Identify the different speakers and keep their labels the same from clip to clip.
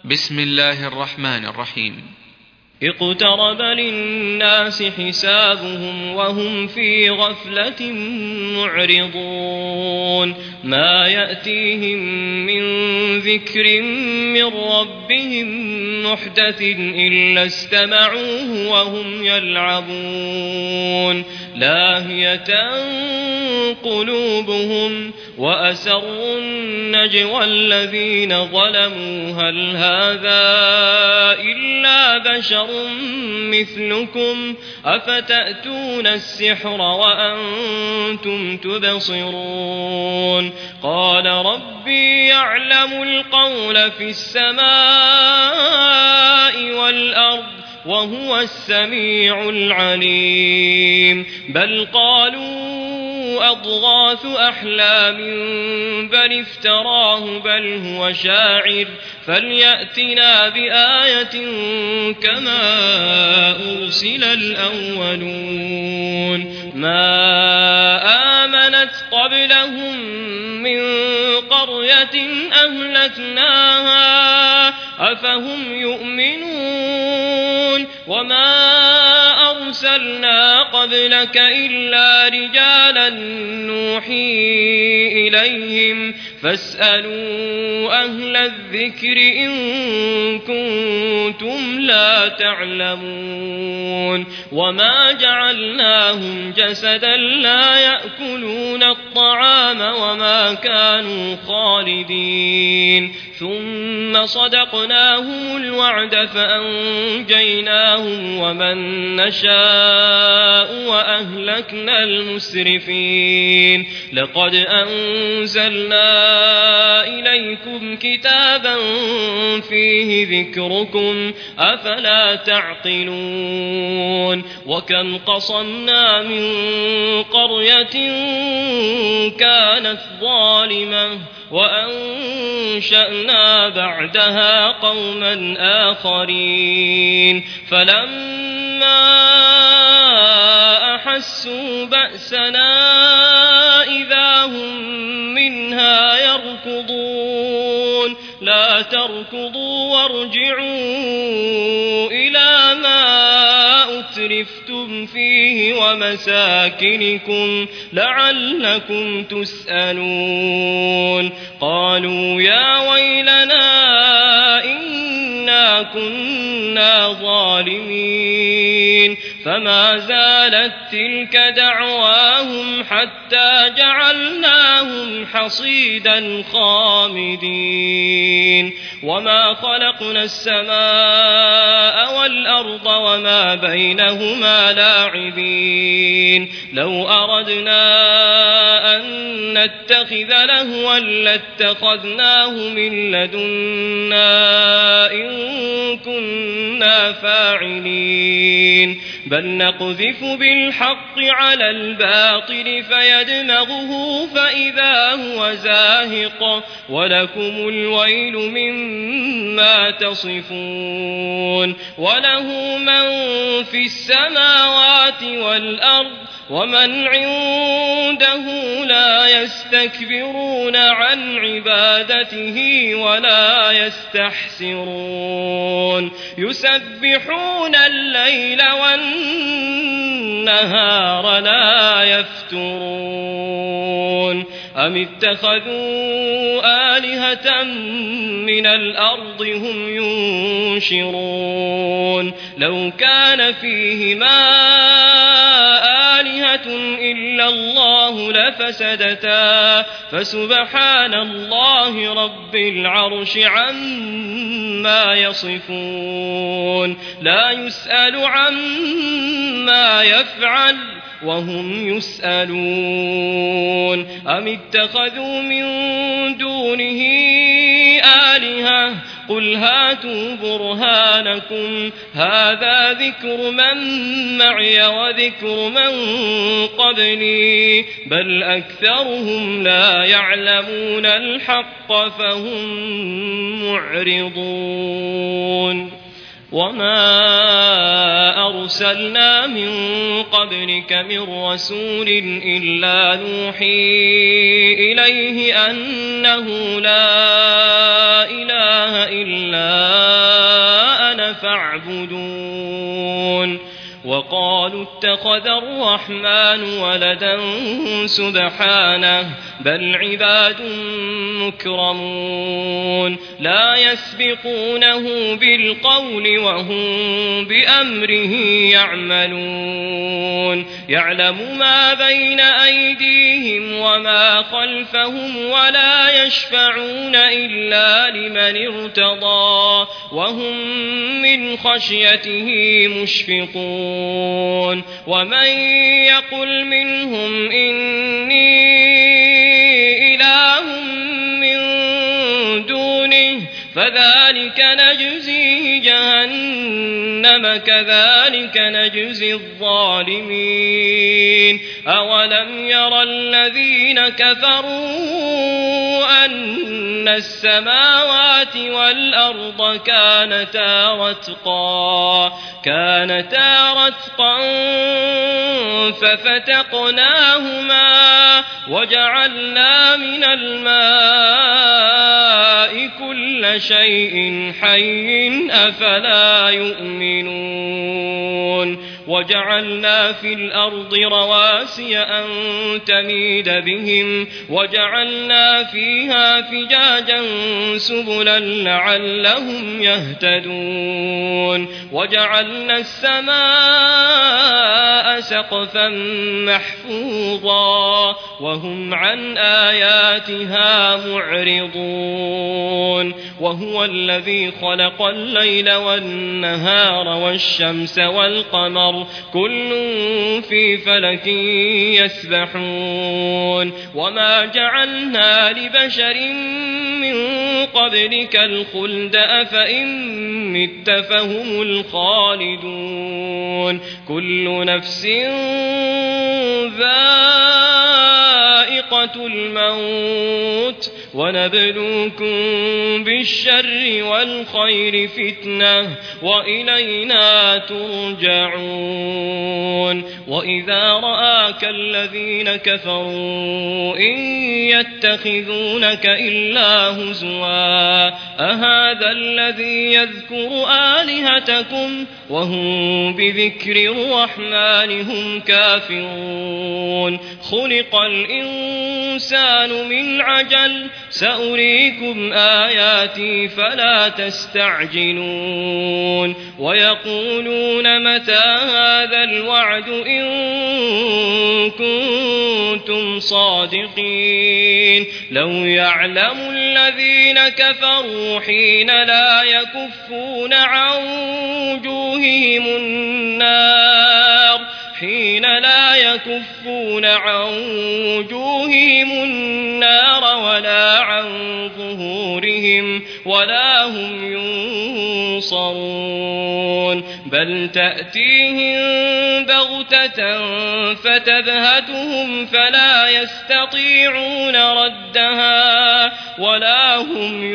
Speaker 1: بسم الله الرحمن الرحيم.
Speaker 2: اقترب للناس حسابهم وهم في غفلة معرضون ما يأتيهم من ذكر من ربهم محدث إلا استمعوه وهم يلعبون لاهية قلوبهم وأسروا النجوى الذين ظلموا هل هذا إلا بشر مثلكم أفتأتون السحر وأنتم تبصرون قال ربي يعلم القول في السماء والأرض وهو السميع العليم بل قالوا أضغاث أحلام بل افتراه بل هو شاعر فليأتنا بآية كما أرسل الأولون ما آمنت قبلهم من قرية أهلكناها أفهم يؤمنون وما أرسلنا قبلك إلا رجالا نوحي إليهم فاسألوا أهل الذكر إن كنتم لا تعلمون وما جعلناهم جسدا لا يأكلون الطعام وما كانوا خالدين ثم صدقناهم الوعد فأنجيناهم ومن نشاء وأهلكنا المسرفين لقد أنزلنا إليكم كتابا فيه ذكركم أفلا تعقلون وكم قصمنا من قرية كانت ظالمة وأنشأنا بعدها قوما آخرين فلما أحسوا بأسنا إذا هم منها يركضون لا تركضوا وارجعوا إلى ما أترفتم فيه ومساكنكم لعلكم تسألون قالوا يا ويلنا إنا كنا ظالمين فما زالت تلك دعواهم حتى جعلناهم حصيدا خامدين وما خلقنا السماء والأرض وما بينهما لاعبين لو أردنا أن نتخذ لهوا لاتخذناه من لدنا إن كنا فاعلين بل نقذف بالحق على الباطل فيدمغه فإذا هو زاهق ولكم الويل مما تصفون وله من في السماوات والأرض ومن عنده لا يستكبرون عن عبادته ولا يستحسرون يسبحون الليل والنهار لا يفترون أم اتخذوا آلهة من الأرض هم ينشرون لو كان فيهما آلهة إلا الله لفسدتا فسبحان الله رب العرش عما يصفون لا يسأل عما يفعل وهم يسألون أم اتخذوا من دونه آلهة قل هاتوا برهانكم هذا ذكر من معي وذكر من قبلي بل أكثرهم لا يعلمون الحق فهم معرضون وما أرسلنا من قبلك من رسول إلا نوحي إليه أنه لا إله إلا أنا فاعبدون وقالوا اتخذ الرحمن ولدا سبحانه بل عباد مكرمون لا يسبقونه بالقول وهم بأمره يعملون يعلم ما بين أيديهم وما خلفهم ولا يشفعون إلا لمن ارتضى وهم من خشيته مشفقون ومن يقل منهم إني إله من دونه فذلك نجزيه جهنم كذلك نجزي الظالمين أولم ير الذين كفروا أن السماوات والأرض كانتا رتقا ففتقناهما وجعلنا من الماء كل شيء حي أفلا يؤمنون وجعلنا في الأرض رواسي أن تميد بهم وجعلنا فيها فجاجا سبلا لعلهم يهتدون وجعلنا السماء سقفا محفوظا وهم عن آياتها معرضون وهو الذي خلق الليل والنهار والشمس والقمر كل في فلك يسبحون وما جعلنا لبشر من قبلك الخلد أفإن مت فهم الخالدون كل نفس ذائقة الموت ونبلوكم بالشر والخير فتنة وإلينا ترجعون وإذا رآك الذين كفروا إن يتخذونك إلا هزوا أهذا الذي يذكر آلهتكم وهم بذكر الرحمن هم كافرون خلق الإنسان من عجل سأريكم آياتي فلا تستعجلون ويقولون متى هذا الوعد إن كنتم صادقين لو يعلم الذين كفروا حين لا يكفون عن وجوههم النار ولا عن ظهورهم ولا هم ينصرون بل تأتيهم بغتة فتبهتهم فلا يستطيعون ردها ولا هم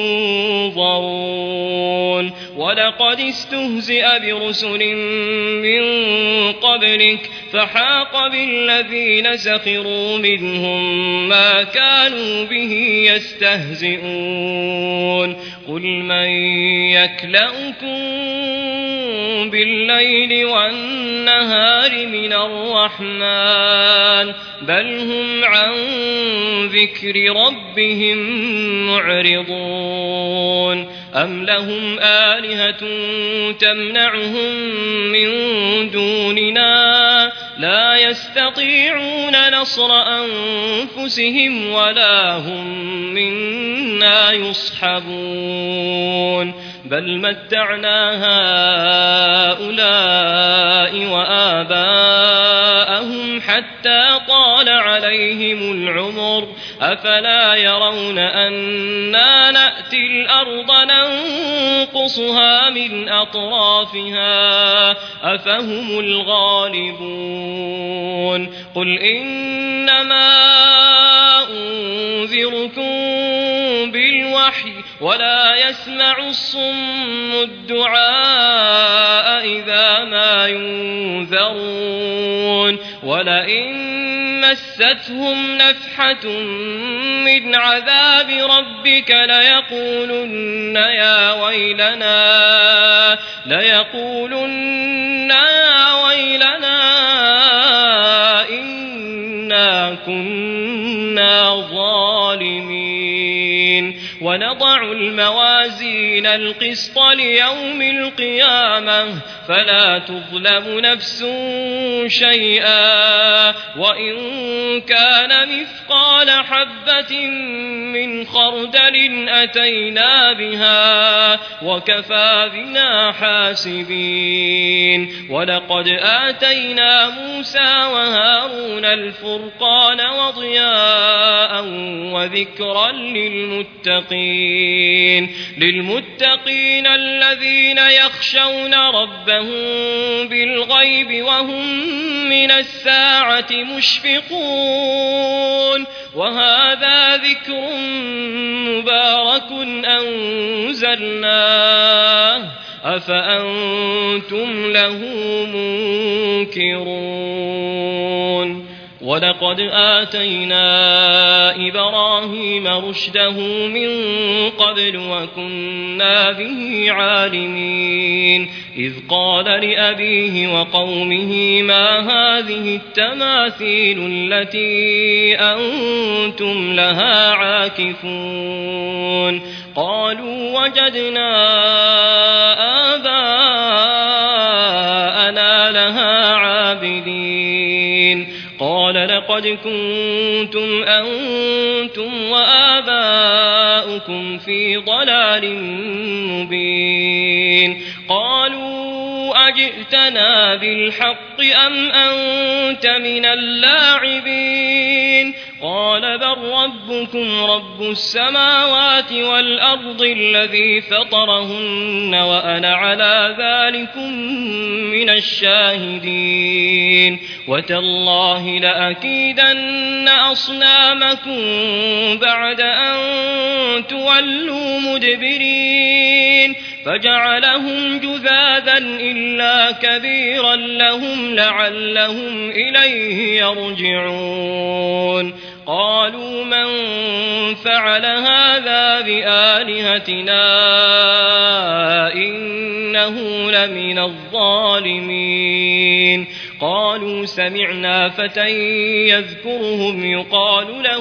Speaker 2: ينظرون ولقد استهزئ برسل من قبلك فحاق بالذين سخروا منهم ما كانوا به يستهزئون قل من يكلؤكم بالليل والنهار من الرحمن بل هم عن ذكر ربهم معرضون أم لهم آلهة تمنعهم من دوننا لا يستطيعون نصر أنفسهم ولا هم منا يصحبون بل متعنا هؤلاء وآباءهم حتى طال عليهم العمر أفلا يرون أنا نأتي الأرض ننقصها من أطرافها أفهم الغالبون قل إنما أنذركم بالوحي ولا يسمع الصم الدعاء إذا ما ينذرون ولئن مستهم نفحة من عذاب ربك ليقولن يا ويلنا إنا كنا ظالمين. ونضع الموازين القسط ليوم القيامة فلا تظلم نفس شيئا وإن كان مثقال حبة من خردل أتينا بها وكفى بنا حاسبين. ولقد آتينا موسى وهارون الفرقان وضياء وذكرا للمتقين الذين يخشون ربهم بالغيب وهم من الساعة مشفقون. وهذا ذكر مبارك أنزلناه أفأنتم له منكرون. ولقد آتينا إبراهيم رشده من قبل وكنا به عالمين. إذ قال لأبيه وقومه ما هذه التماثيل التي أنتم لها عاكفون. قالوا وجدنا آباءنا لها عابدين. قال لقد كنتم أنتم وآباؤكم في ضلال مبين. قالوا أجئتنا بالحق أم أنت من اللاعبين. قال بل ربكم رب السماوات والأرض الذي فطرهن وأنا على ذلكم من الشاهدين. وتالله لأكيدن أصنامكم بعد أن تولوا مدبرين. فجعلهم جذاذا إلا كبيرا لهم لعلهم إليه يرجعون. قالوا من فعل هذا بآلهتنا إنه لمن الظالمين. قالوا سمعنا فتى يذكرهم يقال له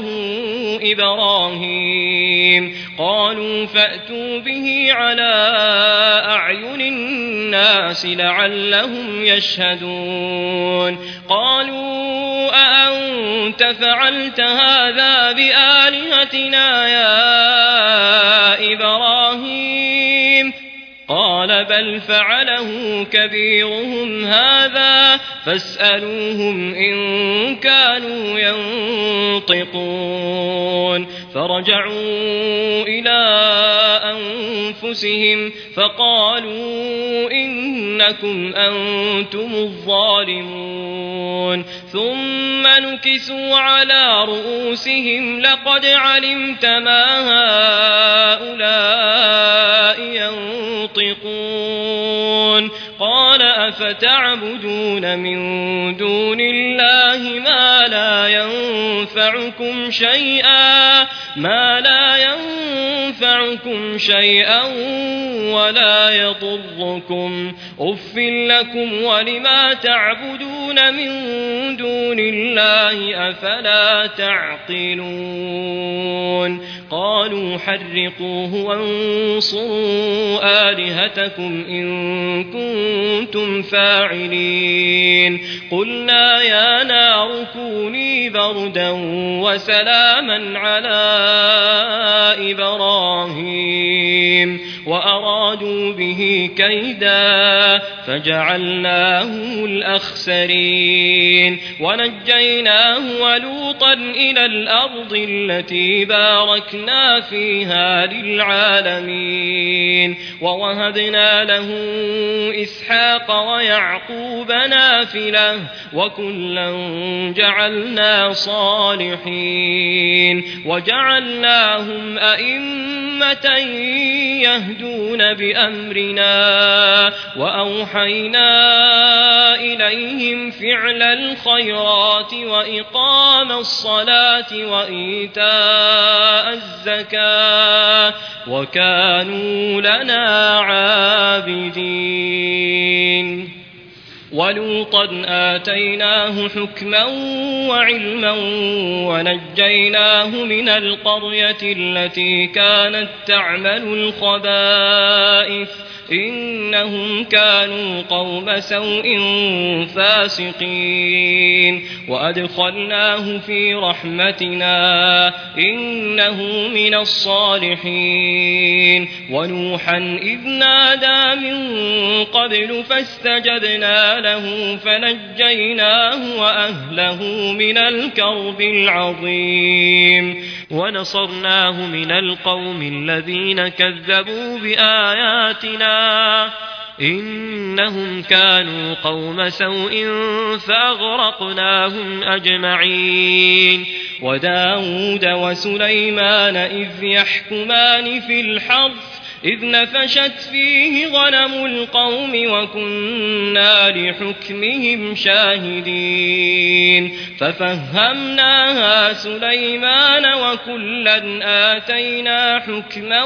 Speaker 2: إبراهيم. قالوا فأتوا به على أعين الناس لعلهم يشهدون. قالوا أأنت فعلت هذا بآلهتنا يا إبراهيم؟ قال بل فعله كبيرهم هذا فاسألوهم إن كانوا ينطقون. فرجعوا إلى أنفسهم فقالوا إنكم أنتم الظالمون. ثم نكسوا على رؤوسهم لقد علمت ما هؤلاء ينطقون. قال أفتعبدون من دون الله ما لا ينفعكم شيئا ولا يضركم. أف لكم ولما تعبدون من دون الله أفلا تعقلون. قالوا حرقوه وانصروا آلهتكم إن كنتم فاعلين. قلنا يا نار كوني بردا وسلاما على إبراهيم وأرادوا به كيدا فجعلناهم الأخسرين. ونجيناه ولوطا إلى الأرض التي باركنا فيها للعالمين. ووهبنا له إسحاق ويعقوب نافلة وكلا جعلنا صالحين. وجعلناهم أئمة يهدون يهدون بأمرنا وأوحينا إليهم فعل الخيرات وإقام الصلاة وإيتاء الزكاة وكانوا لنا عابدين ولوطا آتيناه حكما وعلما ونجيناه من القرية التي كانت تعمل الخبائث إنهم كانوا قوم سوء فاسقين وأدخلناه في رحمتنا إنه من الصالحين ونوحا إذ نادى من قبل فاستجبنا له فنجيناه وأهله من الكرب العظيم ونصرناه من القوم الذين كذبوا بآياتنا إنهم كانوا قوم سوء فأغرقناهم أجمعين وداود وسليمان إذ يحكمان في الحرث إذ نفشت فيه غنم القوم وكنا لحكمهم شاهدين ففهمناها سليمان وكلا آتينا حكما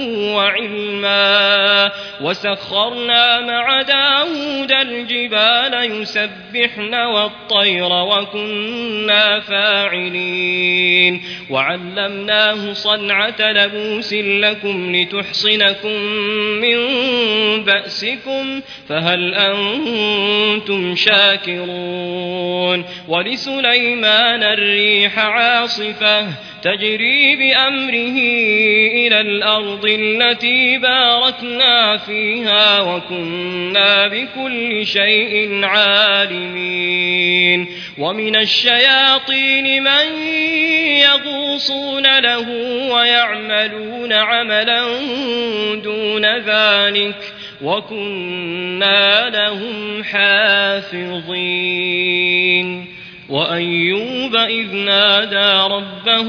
Speaker 2: وعلما وسخرنا مع داود الجبال يسبحن والطير وكنا فاعلين وعلمناه صنعة لبوس لكم لتحصنكم من بأسكم فهل أنتم شاكرون ولسليمان الريح عاصفة تجري بأمره إلى الأرض التي باركنا فيها وكنا بكل شيء عالمين ومن الشياطين من يغوصون له ويعملون عملا دون ذلك وكنا لهم حافظين وأيوب إذ نادى ربه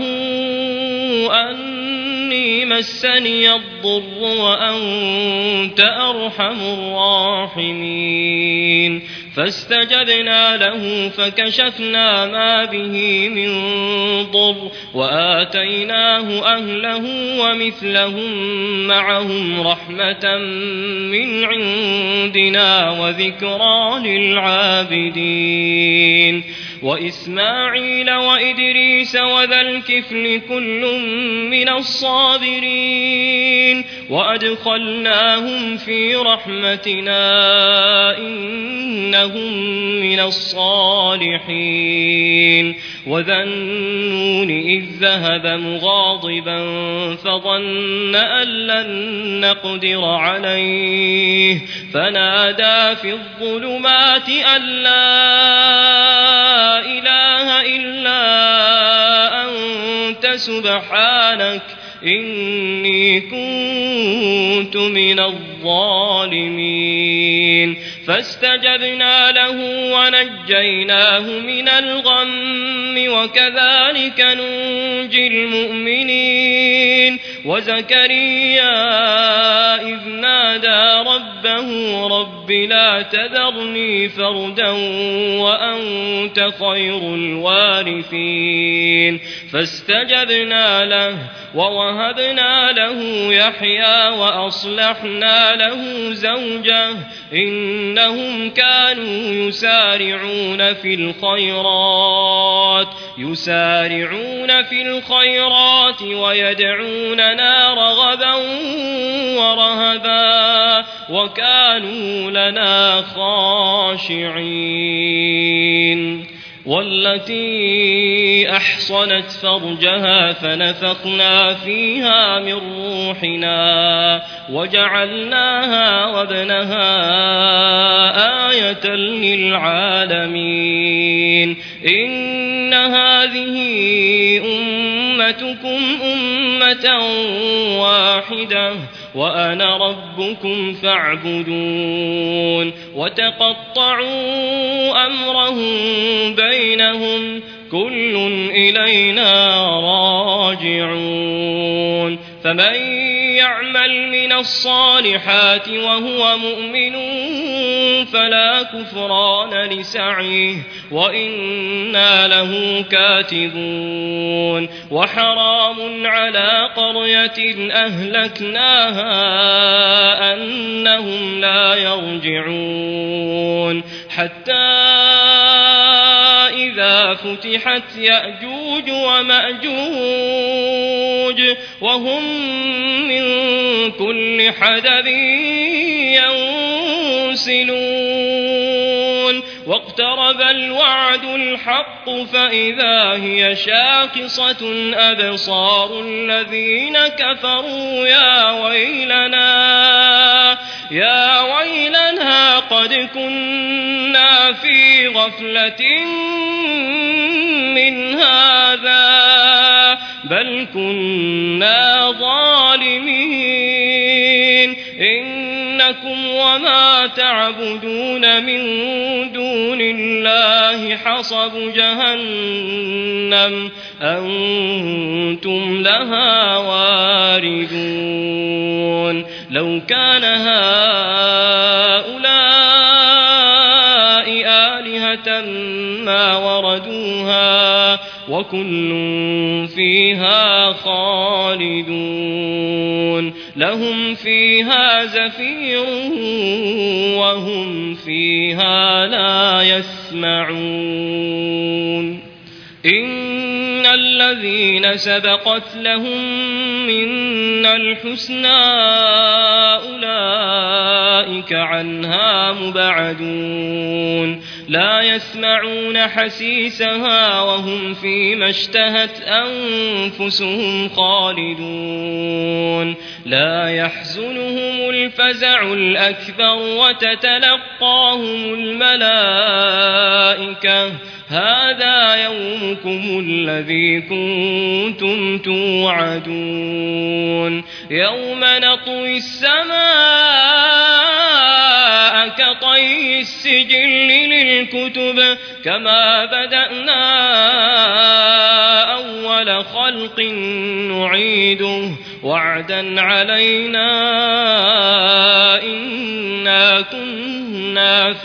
Speaker 2: أني مسني الضر وأنت أرحم الراحمين فاستجبنا له فكشفنا ما به من ضر وآتيناه أهله ومثلهم معهم رحمة من عندنا وذكرى للعابدين وإسماعيل وإدريس وذا الكفل كل من الصابرين وأدخلناهم في رحمتنا إنهم من الصالحين وذا النون إذ ذهب مغاضبا فظن أن لن نقدر عليه فنادى في الظلمات أن لا إله إلا أنت سبحانك إني كنت من الظالمين فاستجبنا له ونجيناه من الغم وكذلك ننجي المؤمنين وزكريا إذ نادى ربه رب لا تذرني فردا وأنت خير الوارثين فاستجبنا له ووهبنا له يحيى وأصلحنا له زوجه إنهم كانوا يسارعون في الخيرات ويدعوننا رغبا ورهبا وكانوا لنا خاشعين والتي أحصنت فرجها فنفخنا فيها من روحنا وجعلناها وابنها آية للعالمين إن هذه أمتكم أمة واحدة وأنا ربكم فاعبدون وتقطعوا أمرهم بينهم كل إلينا راجعون فمن يعمل من الصالحات وهو مؤمن فلا كفران لسعيه وإنا له كاتبون وحرام على قرية أهلكناها أنهم لا يرجعون حتى إذا فتحت يأجوج ومأجوج وهم من كل حدب ينسلون واقترب الوعد الحق فإذا هي شاخصة أبصار الذين كفروا يا ويلنا قد كنا في غفلة من هذا بل كنا ظالمين إنكم وما تعبدون من دون الله حصب جهنم أنتم لها واردون لو كان هؤلاء آلهة ما وردوها وكل فيها خالدون لهم فيها زفير وهم فيها لا يسمعون إن الذين سبقت لهم منا الحسنى أولئك عنها مبعدون لا يسمعون حسيسها وهم فيما اشتهت أنفسهم خالدون لا يحزنهم الفزع الأكبر وتتلقاهم الملائكة هذا يومكم الذي كنتم توعدون يوم نطوي السماء كطي السجل للكتب كما بدأنا أول خلق نعيده وعدا علينا إنا كنا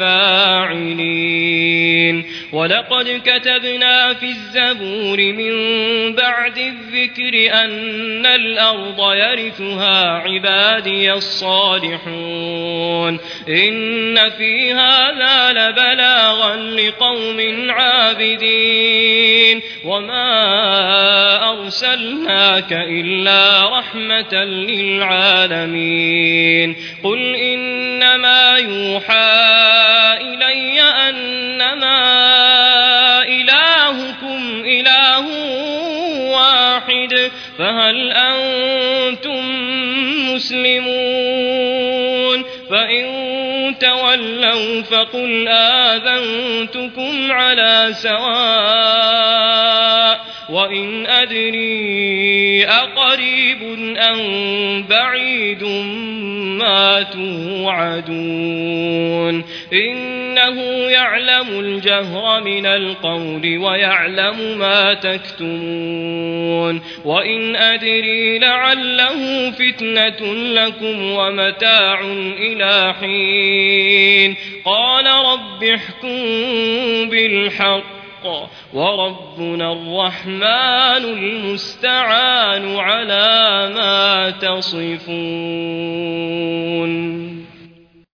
Speaker 2: فاعلين ولقد كتبنا في الزبور من بعد الذكر أن الأرض يرثها عبادي الصالحون إن في هذا لبلاغا لقوم عابدين وما أرسلناك إلا رحمة للعالمين قل إنما يوحى إلي أنما إلهكم إله واحد فهل أنتم مسلمون فإن تولوا فقل آذنتكم على سواء وإن أدري أقريب أم بعيد ما توعدون إنه يعلم الجهر من القول ويعلم ما تكتمون وإن أدري لعله فتنة لكم ومتاع إلى حين قال رب احكم بالحق وربنا الرحمن المستعان على ما تصفون.